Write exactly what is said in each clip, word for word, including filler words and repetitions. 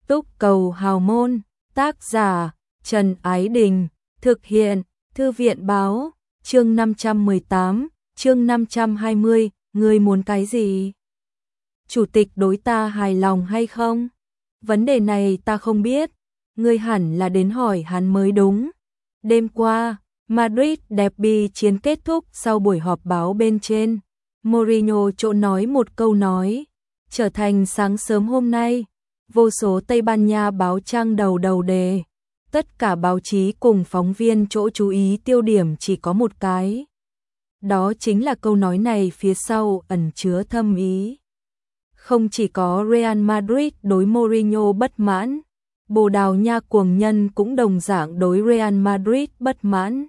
Túc cầu hào môn, tác giả Trần Ái Đình, thực hiện Thư viện báo, chương năm trăm mười tám, chương năm trăm hai mươi, ngươi muốn cái gì? Chủ tịch đối ta hài lòng hay không? Vấn đề này ta không biết, ngươi hẳn là đến hỏi hắn mới đúng. Đêm qua, Madrid derby chiến kết thúc sau buổi họp báo bên trên. Mourinho chỗ nói một câu nói, trở thành sáng sớm hôm nay, vô số Tây Ban Nha báo trang đầu đầu đề. Tất cả báo chí cùng phóng viên chỗ chú ý tiêu điểm chỉ có một cái. Đó chính là câu nói này phía sau ẩn chứa thâm ý. Không chỉ có Real Madrid đối Mourinho bất mãn, Bồ Đào Nha cuồng nhân cũng đồng dạng đối Real Madrid bất mãn.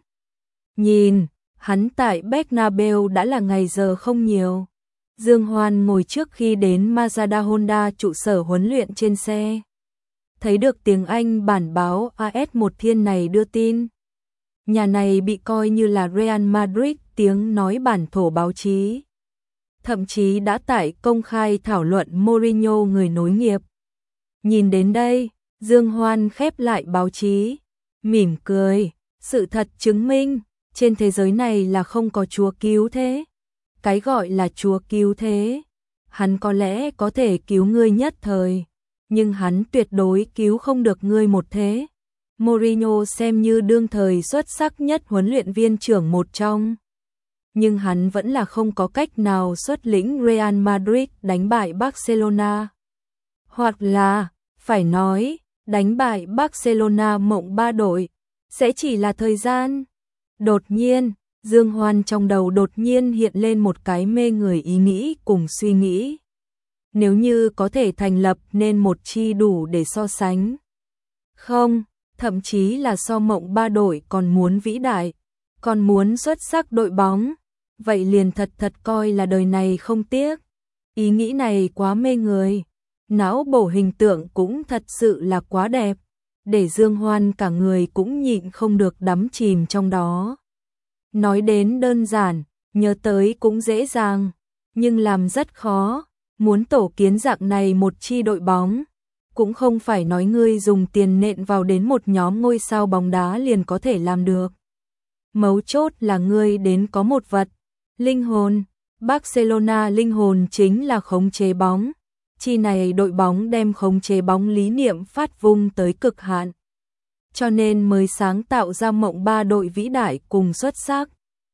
Nhìn, hắn tại Bernabeu đã là ngày giờ không nhiều. Dương Hoan ngồi trước khi đến Mazda Honda trụ sở huấn luyện trên xe. Thấy được tiếng Anh bản báo a ét một thiên này đưa tin. Nhà này bị coi như là Real Madrid tiếng nói bản thổ báo chí. Thậm chí đã tại công khai thảo luận Mourinho người nối nghiệp. Nhìn đến đây, Dương Hoan khép lại báo chí, mỉm cười, sự thật chứng minh, trên thế giới này là không có Chúa cứu thế. Cái gọi là Chúa cứu thế, hắn có lẽ có thể cứu ngươi nhất thời, nhưng hắn tuyệt đối cứu không được ngươi một thế. Mourinho xem như đương thời xuất sắc nhất huấn luyện viên trưởng một trong, nhưng hắn vẫn là không có cách nào xuất lĩnh Real Madrid đánh bại Barcelona. Hoặc là, phải nói, đánh bại Barcelona mộng ba đội, sẽ chỉ là thời gian. Đột nhiên, Dương Hoan trong đầu đột nhiên hiện lên một cái mê người ý nghĩ cùng suy nghĩ. Nếu như có thể thành lập nên một chi đủ để so sánh. Không, thậm chí là so mộng ba đội còn muốn vĩ đại, còn muốn xuất sắc đội bóng. Vậy liền thật thật coi là đời này không tiếc. Ý nghĩ này quá mê người. Não bổ hình tượng cũng thật sự là quá đẹp. Để Dương Hoan cả người cũng nhịn không được đắm chìm trong đó. Nói đến đơn giản, nhớ tới cũng dễ dàng, nhưng làm rất khó. Muốn tổ kiến dạng này một chi đội bóng, cũng không phải nói ngươi dùng tiền nện vào đến một nhóm ngôi sao bóng đá liền có thể làm được. Mấu chốt là ngươi đến có một vật, linh hồn. Barcelona linh hồn chính là khống chế bóng. Chi này đội bóng đem khống chế bóng lý niệm phát vung tới cực hạn. Cho nên mới sáng tạo ra mộng ba đội vĩ đại cùng xuất sắc.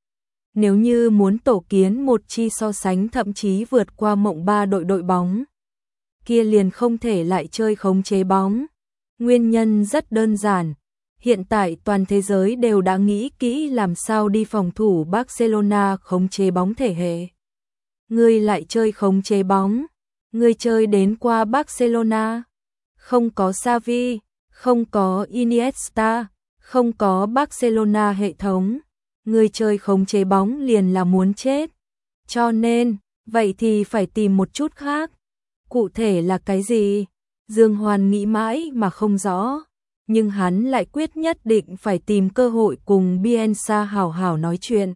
Nếu như muốn tổ kiến một chi so sánh thậm chí vượt qua mộng ba đội đội bóng, kia liền không thể lại chơi khống chế bóng. Nguyên nhân rất đơn giản. Hiện tại toàn thế giới đều đã nghĩ kỹ làm sao đi phòng thủ Barcelona khống chế bóng thể hệ. Ngươi lại chơi khống chế bóng, ngươi chơi đến qua Barcelona, không có Xavi, không có Iniesta, không có Barcelona hệ thống, ngươi chơi khống chế bóng liền là muốn chết. Cho nên, vậy thì phải tìm một chút khác. Cụ thể là cái gì? Dương Hoan nghĩ mãi mà không rõ. Nhưng hắn lại quyết nhất định phải tìm cơ hội cùng Bielsa hảo hảo nói chuyện.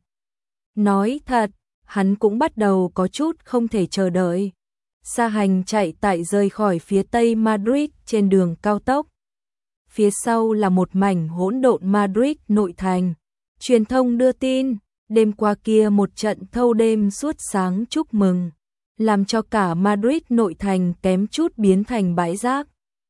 Nói thật, hắn cũng bắt đầu có chút không thể chờ đợi. Xa hành chạy tại rời khỏi phía tây Madrid trên đường cao tốc. Phía sau là một mảnh hỗn độn Madrid nội thành. Truyền thông đưa tin, đêm qua kia một trận thâu đêm suốt sáng chúc mừng, làm cho cả Madrid nội thành kém chút biến thành bãi rác.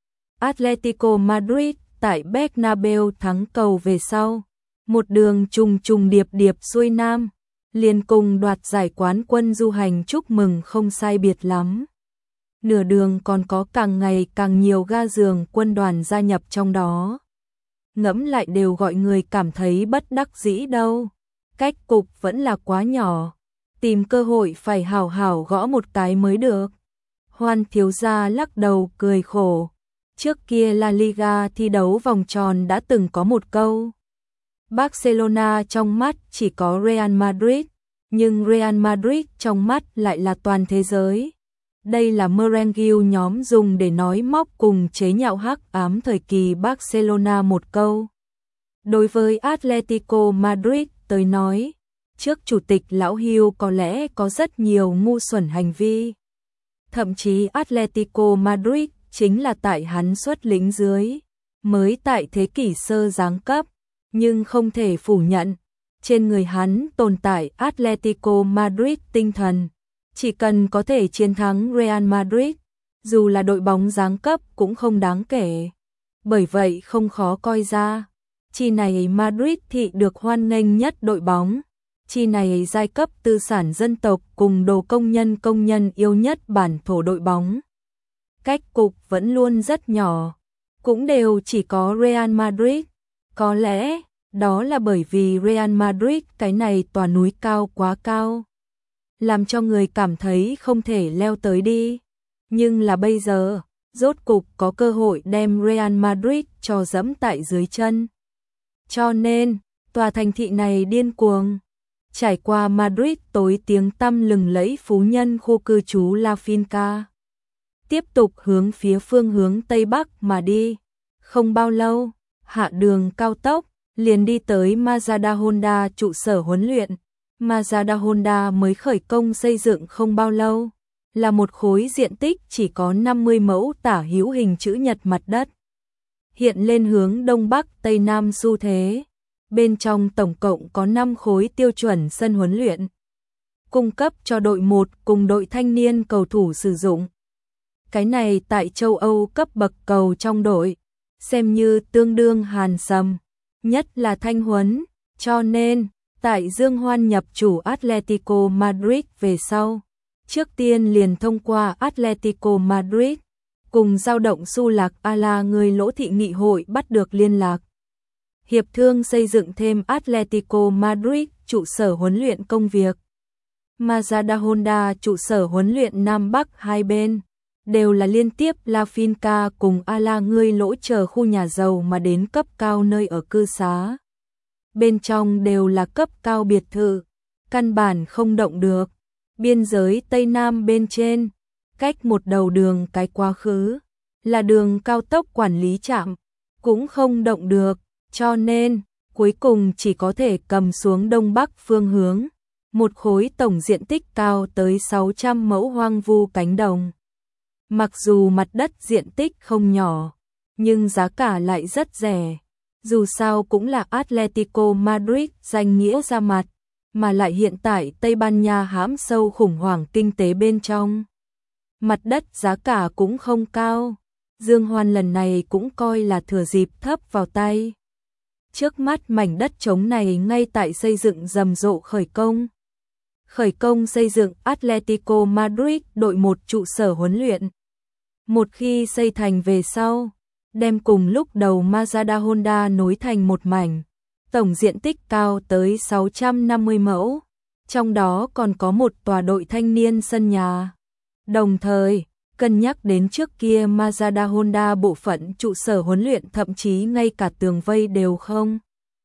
Atletico Madrid tại Bernabeu thắng cầu về sau, một đường trùng trùng điệp điệp xuôi nam, liền cùng đoạt giải quán quân du hành chúc mừng không sai biệt lắm. Nửa đường còn có càng ngày càng nhiều ga giường quân đoàn gia nhập trong đó. Ngẫm lại đều gọi người cảm thấy bất đắc dĩ đâu. Cách cục vẫn là quá nhỏ, tìm cơ hội phải hảo hảo gõ một cái mới được. Hoan thiếu gia lắc đầu cười khổ. Trước kia La Liga thi đấu vòng tròn đã từng có một câu. Barcelona trong mắt chỉ có Real Madrid, nhưng Real Madrid trong mắt lại là toàn thế giới. Đây là Merengue nhóm dùng để nói móc cùng chế nhạo hắc ám thời kỳ Barcelona một câu. Đối với Atletico Madrid tới nói, trước chủ tịch lão Hugh có lẽ có rất nhiều ngu xuẩn hành vi. Thậm chí Atletico Madrid chính là tại hắn xuất lĩnh dưới, mới tại thế kỷ sơ giáng cấp, nhưng không thể phủ nhận, trên người hắn tồn tại Atletico Madrid tinh thần, chỉ cần có thể chiến thắng Real Madrid, dù là đội bóng giáng cấp cũng không đáng kể. Bởi vậy không khó coi ra, chi này Madrid thị được hoan nghênh nhất đội bóng, chi này giai cấp tư sản dân tộc cùng đồ công nhân công nhân yêu nhất bản thổ đội bóng. Cách cục vẫn luôn rất nhỏ, cũng đều chỉ có Real Madrid, có lẽ đó là bởi vì Real Madrid cái này tòa núi cao quá cao, làm cho người cảm thấy không thể leo tới đi. Nhưng là bây giờ, rốt cục có cơ hội đem Real Madrid cho dẫm tại dưới chân. Cho nên, tòa thành thị này điên cuồng. Trải qua Madrid tối tiếng tăm lừng lẫy phú nhân khu cư trú La Finca, tiếp tục hướng phía phương hướng Tây Bắc mà đi. Không bao lâu, hạ đường cao tốc, liền đi tới Mazda Honda trụ sở huấn luyện. Mazda Honda mới khởi công xây dựng không bao lâu, là một khối diện tích chỉ có năm mươi mẫu tả hữu hình chữ nhật mặt đất. Hiện lên hướng Đông Bắc Tây Nam xu thế. Bên trong tổng cộng có năm khối tiêu chuẩn sân huấn luyện, cung cấp cho đội một cùng đội thanh niên cầu thủ sử dụng. Cái này tại châu Âu cấp bậc cầu trong đội, xem như tương đương hàn sầm, nhất là thanh huấn, cho nên, tại Dương Hoan nhập chủ Atletico Madrid về sau, trước tiên liền thông qua Atletico Madrid, cùng dao động Su Lạc A-la người lỗ thị nghị hội bắt được liên lạc. Hiệp thương xây dựng thêm Atletico Madrid trụ sở huấn luyện công việc. Mazda Honda trụ sở huấn luyện Nam Bắc hai bên, đều là liên tiếp La Finca cùng A-la người lỗ chờ khu nhà giàu mà đến cấp cao nơi ở cư xá. Bên trong đều là cấp cao biệt thự, căn bản không động được. Biên giới Tây Nam bên trên, cách một đầu đường cái quá khứ, là đường cao tốc quản lý trạm, cũng không động được, cho nên, cuối cùng chỉ có thể cầm xuống Đông Bắc phương hướng, một khối tổng diện tích cao tới sáu trăm mẫu hoang vu cánh đồng. Mặc dù mặt đất diện tích không nhỏ, nhưng giá cả lại rất rẻ, dù sao cũng là Atletico Madrid danh nghĩa ra mặt, mà lại hiện tại Tây Ban Nha hãm sâu khủng hoảng kinh tế bên trong. Mặt đất giá cả cũng không cao, Dương Hoan lần này cũng coi là thừa dịp thấp vào tay. Trước mắt mảnh đất trống này ngay tại xây dựng rầm rộ khởi công. Khởi công xây dựng Atletico Madrid đội một trụ sở huấn luyện. Một khi xây thành về sau, đem cùng lúc đầu Mazda Honda nối thành một mảnh. Tổng diện tích cao tới sáu trăm năm mươi mẫu, trong đó còn có một tòa đội thanh niên sân nhà. Đồng thời, cân nhắc đến trước kia Mazda Honda bộ phận trụ sở huấn luyện thậm chí ngay cả tường vây đều không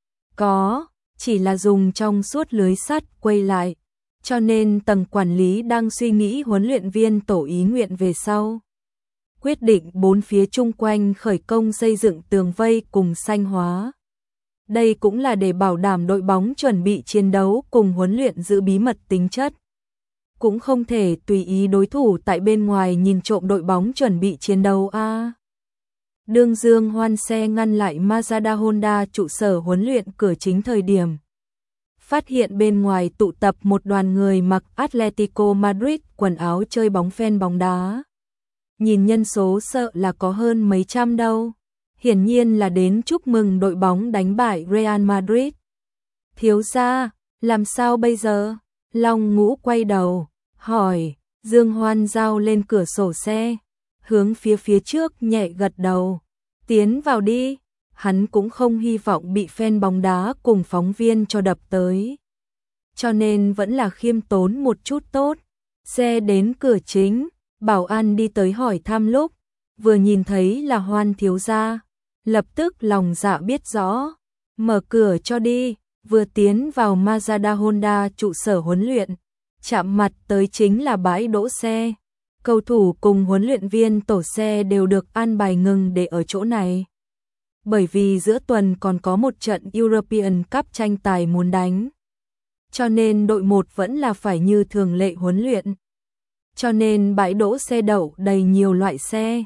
có, chỉ là dùng trong suốt lưới sắt quay lại, cho nên tầng quản lý đang suy nghĩ huấn luyện viên tổ ý nguyện về sau. Quyết định bốn phía chung quanh khởi công xây dựng tường vây cùng xanh hóa. Đây cũng là để bảo đảm đội bóng chuẩn bị chiến đấu cùng huấn luyện giữ bí mật tính chất. Cũng không thể tùy ý đối thủ tại bên ngoài nhìn trộm đội bóng chuẩn bị chiến đấu a. À, đương Dương Hoan xe ngăn lại Mazda Honda trụ sở huấn luyện cửa chính thời điểm. Phát hiện bên ngoài tụ tập một đoàn người mặc Atletico Madrid quần áo chơi bóng fan bóng đá. Nhìn nhân số sợ là có hơn mấy trăm đâu. Hiển nhiên là đến chúc mừng đội bóng đánh bại Real Madrid. Thiếu gia, làm sao bây giờ? Long Ngũ quay đầu, hỏi, Dương Hoan giao lên cửa sổ xe, hướng phía phía trước nhẹ gật đầu, tiến vào đi. Hắn cũng không hy vọng bị fan bóng đá cùng phóng viên cho đập tới. Cho nên vẫn là khiêm tốn một chút tốt. Xe đến cửa chính, bảo an đi tới hỏi thăm lúc, vừa nhìn thấy là Hoan thiếu gia, lập tức lòng dạ biết rõ, mở cửa cho đi. Vừa tiến vào Mazda Honda trụ sở huấn luyện, chạm mặt tới chính là bãi đỗ xe. Cầu thủ cùng huấn luyện viên tổ xe đều được an bài ngừng để ở chỗ này. Bởi vì giữa tuần còn có một trận European Cup tranh tài muốn đánh. Cho nên đội một vẫn là phải như thường lệ huấn luyện. Cho nên bãi đỗ xe đậu đầy nhiều loại xe.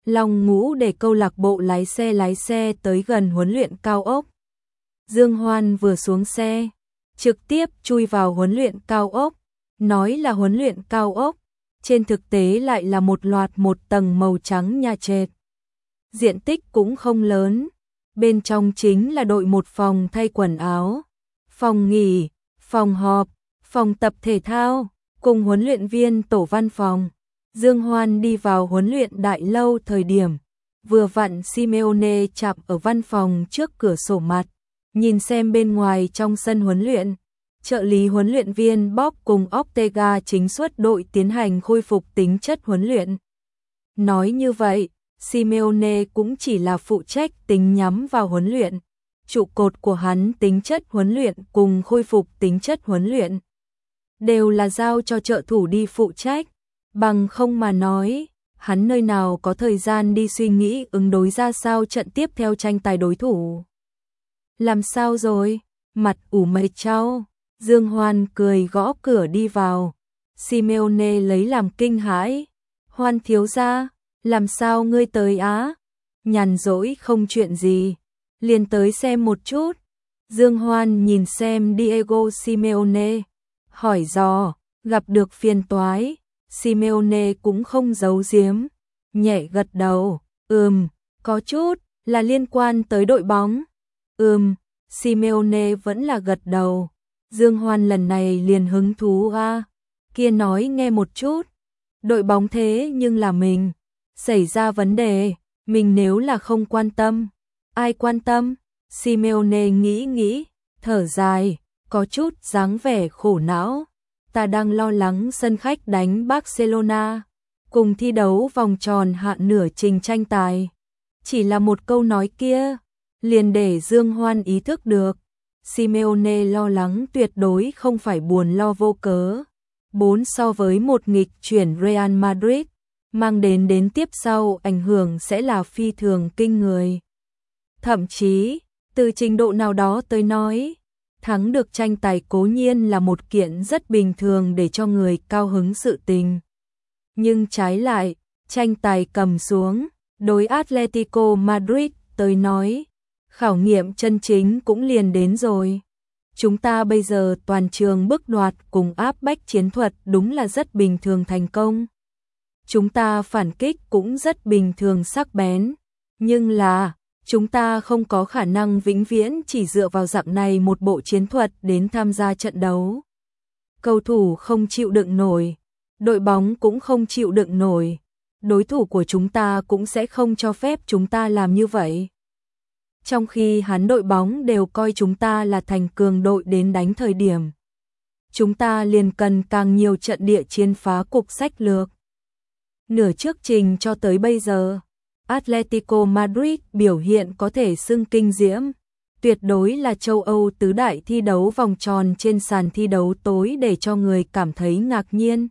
Long Ngũ để câu lạc bộ lái xe lái xe tới gần huấn luyện cao ốc. Dương Hoan vừa xuống xe, trực tiếp chui vào huấn luyện cao ốc, nói là huấn luyện cao ốc, trên thực tế lại là một loạt một tầng màu trắng nhà trệt. Diện tích cũng không lớn, bên trong chính là đội một phòng thay quần áo, phòng nghỉ, phòng họp, phòng tập thể thao, cùng huấn luyện viên tổ văn phòng. Dương Hoan đi vào huấn luyện đại lâu thời điểm, vừa vặn Simeone chạm ở văn phòng trước cửa sổ mặt, nhìn xem bên ngoài trong sân huấn luyện. Trợ lý huấn luyện viên Bob cùng Ortega chính xuất đội tiến hành khôi phục tính chất huấn luyện. Nói như vậy, Simeone cũng chỉ là phụ trách tính nhắm vào huấn luyện. Trụ cột của hắn tính chất huấn luyện cùng khôi phục tính chất huấn luyện đều là giao cho trợ thủ đi phụ trách. Bằng không mà nói, hắn nơi nào có thời gian đi suy nghĩ ứng đối ra sao trận tiếp theo tranh tài đối thủ. Làm sao rồi? Mặt ủ mày trao. Dương Hoan cười gõ cửa đi vào. Simeone lấy làm kinh hãi. Hoan thiếu gia, làm sao ngươi tới á? Nhàn rỗi không chuyện gì, liền tới xem một chút. Dương Hoan nhìn xem Diego Simeone, hỏi dò, gặp được phiền toái. Simeone cũng không giấu giếm, nhẹ gật đầu, ừm, có chút, là liên quan tới đội bóng. Ừm, Simeone vẫn là gật đầu. Dương Hoan lần này liền hứng thú a, kia nói nghe một chút. Đội bóng thế nhưng là mình, xảy ra vấn đề, mình nếu là không quan tâm, ai quan tâm? Simeone nghĩ nghĩ, thở dài, có chút dáng vẻ khổ não. Ta đang lo lắng sân khách đánh Barcelona, cùng thi đấu vòng tròn hạ nửa trình tranh tài. Chỉ là một câu nói kia, liền để Dương Hoan ý thức được. Simeone lo lắng tuyệt đối không phải buồn lo vô cớ. Bốn so với một nghịch chuyển Real Madrid, mang đến đến tiếp sau ảnh hưởng sẽ là phi thường kinh người. Thậm chí, từ trình độ nào đó tới nói, thắng được tranh tài cố nhiên là một kiện rất bình thường để cho người cao hứng sự tình. Nhưng trái lại, tranh tài cầm xuống, đối Atletico Madrid tới nói, khảo nghiệm chân chính cũng liền đến rồi. Chúng ta bây giờ toàn trường bức đoạt cùng áp bách chiến thuật đúng là rất bình thường thành công. Chúng ta phản kích cũng rất bình thường sắc bén, nhưng là chúng ta không có khả năng vĩnh viễn chỉ dựa vào dạng này một bộ chiến thuật đến tham gia trận đấu. Cầu thủ không chịu đựng nổi, đội bóng cũng không chịu đựng nổi, đối thủ của chúng ta cũng sẽ không cho phép chúng ta làm như vậy. Trong khi hắn đội bóng đều coi chúng ta là thành cường đội đến đánh thời điểm, chúng ta liền cần càng nhiều trận địa chiến phá cục sách lược. Nửa trước trình cho tới bây giờ, Atletico Madrid biểu hiện có thể xưng kinh diễm, tuyệt đối là châu Âu tứ đại thi đấu vòng tròn trên sàn thi đấu tối để cho người cảm thấy ngạc nhiên.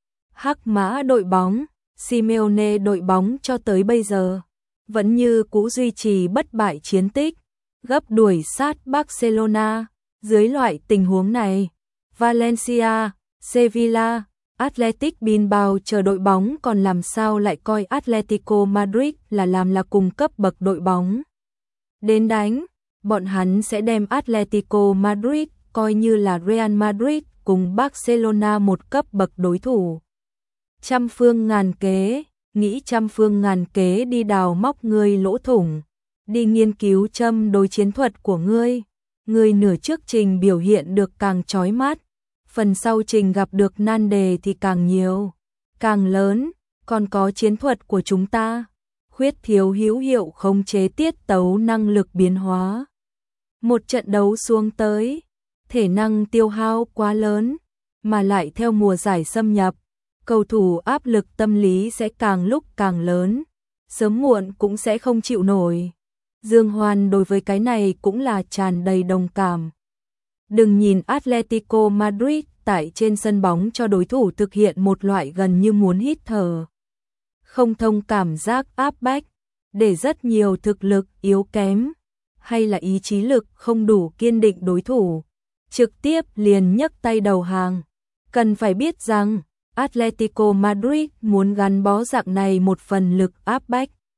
Hắc mã đội bóng, Simeone đội bóng cho tới bây giờ, vẫn như cũ duy trì bất bại chiến tích, gấp đuổi sát Barcelona. Dưới loại tình huống này, Valencia, Sevilla, Athletic Bilbao chờ đội bóng còn làm sao lại coi Atletico Madrid là làm là cùng cấp bậc đội bóng. Đến đánh, bọn hắn sẽ đem Atletico Madrid coi như là Real Madrid cùng Barcelona một cấp bậc đối thủ. Trăm phương ngàn kế, nghĩ trăm phương ngàn kế đi đào móc ngươi lỗ thủng, đi nghiên cứu châm đối chiến thuật của ngươi. Ngươi nửa trước trình biểu hiện được càng chói mắt, phần sau trình gặp được nan đề thì càng nhiều, càng lớn, còn có chiến thuật của chúng ta, khuyết thiếu hữu hiệu khống chế tiết tấu năng lực biến hóa. Một trận đấu xuống tới, thể năng tiêu hao quá lớn, mà lại theo mùa giải xâm nhập, cầu thủ áp lực tâm lý sẽ càng lúc càng lớn, sớm muộn cũng sẽ không chịu nổi. Dương Hoan đối với cái này cũng là tràn đầy đồng cảm. Đừng nhìn Atletico Madrid tại trên sân bóng cho đối thủ thực hiện một loại gần như muốn hít thở, không thông cảm giác áp bách, để rất nhiều thực lực yếu kém, hay là ý chí lực không đủ kiên định đối thủ, trực tiếp liền nhấc tay đầu hàng. Cần phải biết rằng, Atletico Madrid muốn gắn bó dạng này một phần lực áp bách,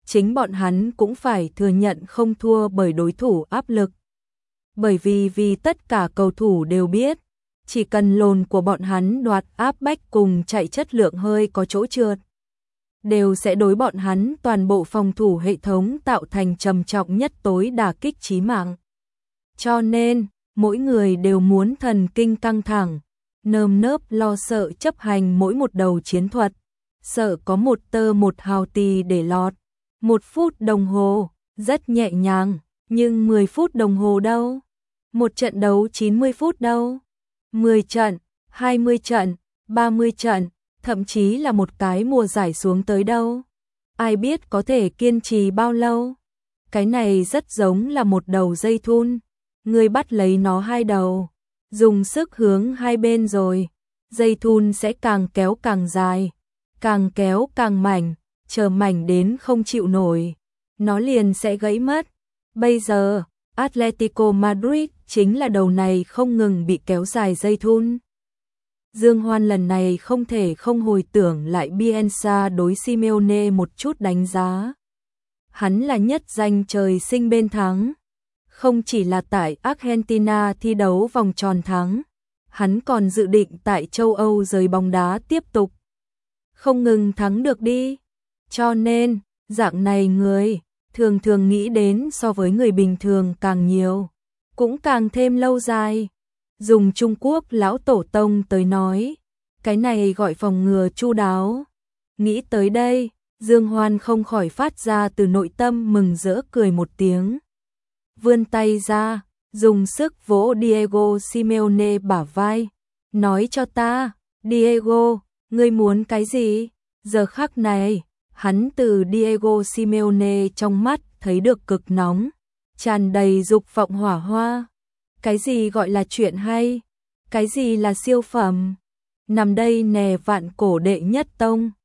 chính bọn hắn cũng phải thừa nhận không thua bởi đối thủ áp lực. Bởi vì vì tất cả cầu thủ đều biết, chỉ cần lồn của bọn hắn đoạt áp bách cùng chạy chất lượng hơi có chỗ trượt, đều sẽ đối bọn hắn toàn bộ phòng thủ hệ thống tạo thành trầm trọng nhất tối đả kích chí mạng. Cho nên, mỗi người đều muốn thần kinh căng thẳng, nơm nớp lo sợ chấp hành mỗi một đầu chiến thuật, sợ có một tơ một hào tì để lọt. Một phút đồng hồ, rất nhẹ nhàng, nhưng mười phút đồng hồ đâu? Một trận đấu chín mươi phút đâu? mười trận, hai mươi trận, ba mươi trận, thậm chí là một cái mùa giải xuống tới đâu? Ai biết có thể kiên trì bao lâu? Cái này rất giống là một đầu dây thun, người bắt lấy nó hai đầu, dùng sức hướng hai bên rồi, dây thun sẽ càng kéo càng dài, càng kéo càng mảnh, chờ mảnh đến không chịu nổi, nó liền sẽ gãy mất. Bây giờ, Atletico Madrid chính là đầu này không ngừng bị kéo dài dây thun. Dương Hoan lần này không thể không hồi tưởng lại Bielsa đối Simeone một chút đánh giá. Hắn là nhất danh trời sinh bên thắng. Không chỉ là tại Argentina thi đấu vòng tròn thắng, hắn còn dự định tại châu Âu giới bóng đá tiếp tục. Không ngừng thắng được đi. Cho nên, dạng này người, thường thường nghĩ đến so với người bình thường càng nhiều, cũng càng thêm lâu dài. Dùng Trung Quốc lão tổ tông tới nói, cái này gọi phòng ngừa chu đáo. Nghĩ tới đây, Dương Hoan không khỏi phát ra từ nội tâm mừng rỡ cười một tiếng. Vươn tay ra, dùng sức vỗ Diego Simeone bả vai, nói cho ta, Diego, ngươi muốn cái gì? Giờ khắc này, hắn từ Diego Simeone trong mắt thấy được cực nóng, tràn đầy dục vọng hỏa hoa. Cái gì gọi là chuyện hay? Cái gì là siêu phẩm? Nằm đây nè vạn cổ đệ nhất tông.